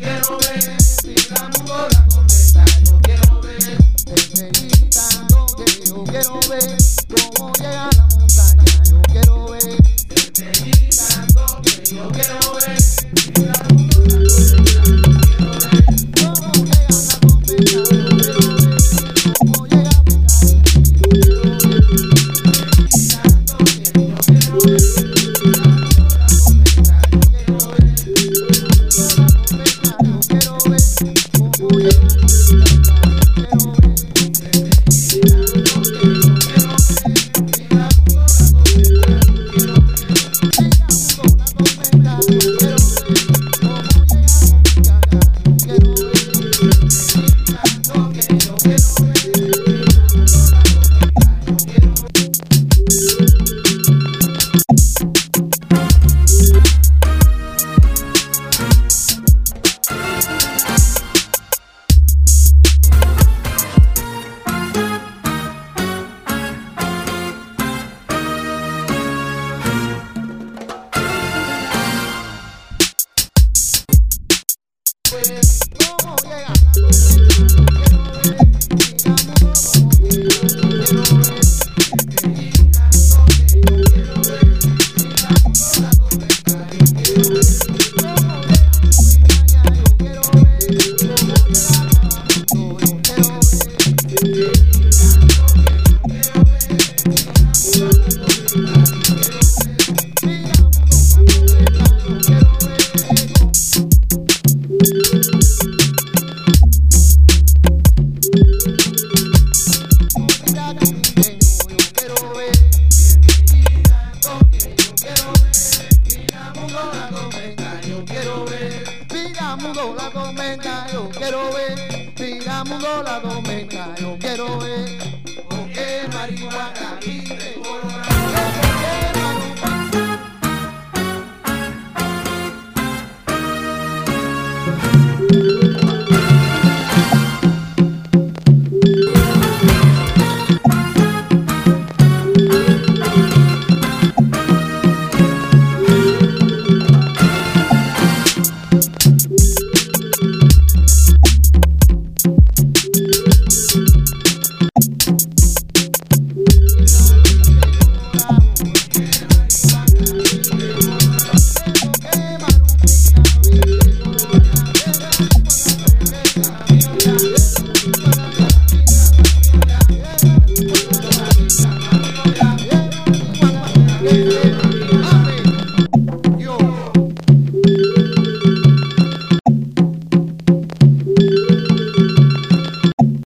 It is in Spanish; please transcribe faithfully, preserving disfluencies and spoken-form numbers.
quiero ver, Piramundo la cometa, yo quiero ver, enseguida lo que yo quiero ver, cómo llega la montaña, yo quiero ver, enseguida lo que yo quiero ver, Piramundo la cometa, yo quiero ver, cómo llega la cometa, yo quiero ver, cómo llega mi cariño, yo quiero ver, enseguida lo que yo quiero ver, Piramundo la cometa, yo quiero ver, yo quiero ver, cómo llega la montaña, yo quiero ver. Cómo llega la Piramundo la tormenta, yo quiero ver, Piramundo la tormenta, yo quiero ver, porque marihuana y de color.